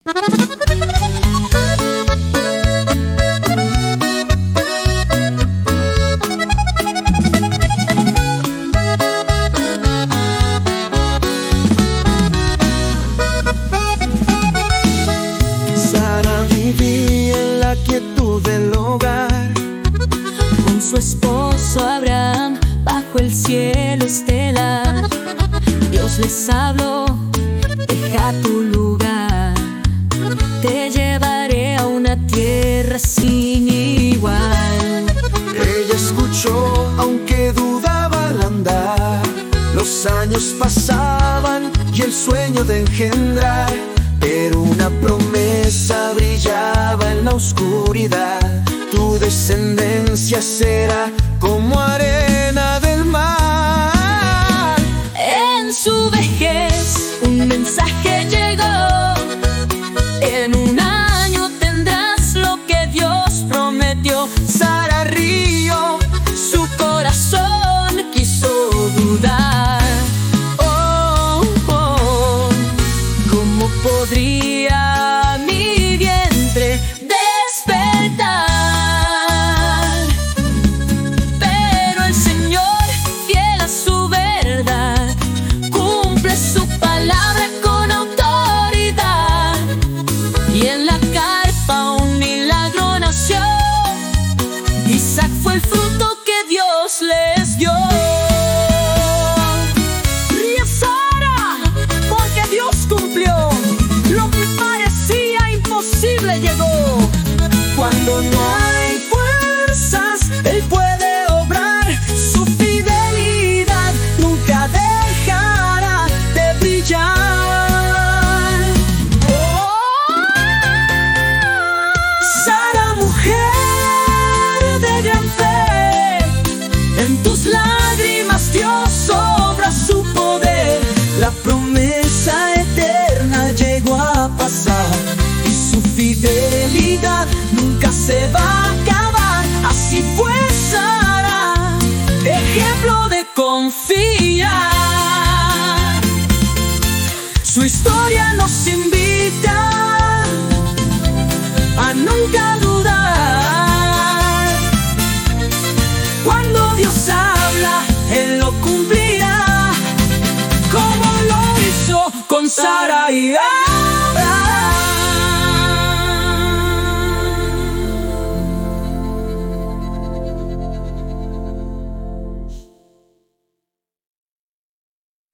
Sara vivía en la quietud del hogar con su esposo Abraham bajo el cielo estelar. Dios les habló: deja tu lugar, te llevaré a una tierra sin igual. Ella escuchó, aunque dudaba al andar. Los años pasaban y el sueño de engendrar, pero una promesa brillaba en la oscuridad: tu descendencia será como arena del mar. En su vejez un mensaje llegó: en un año tendrás lo que Dios prometió. Sara rió, Su corazón quiso dudar. oh, oh. ¿Cómo podría mi vientre despertar? Pero el Señor, fiel a su verdad, cumple su palabra con autoridad. Y en la carpa un milagro nació. Isaac fue el fruto que Dios les dio. Ríe Sara, porque Dios cumplió. Lo que parecía imposible llegó. Cuando no hay fuerzas, Él puede obrar. Su fidelidad nunca dejará de brillar. Oh, Sara, mujer de gran fe, en tus lágrimas Dios obra su poder. La promesa eterna llegó a pasar y su fidelidad nunca se va a acabar. Así fue Sara, ejemplo de confiar. Su historia nos invita a nunca dudar. Cuando Dios habla, Él lo cumplirá, como lo hizo con Sara y Abraham.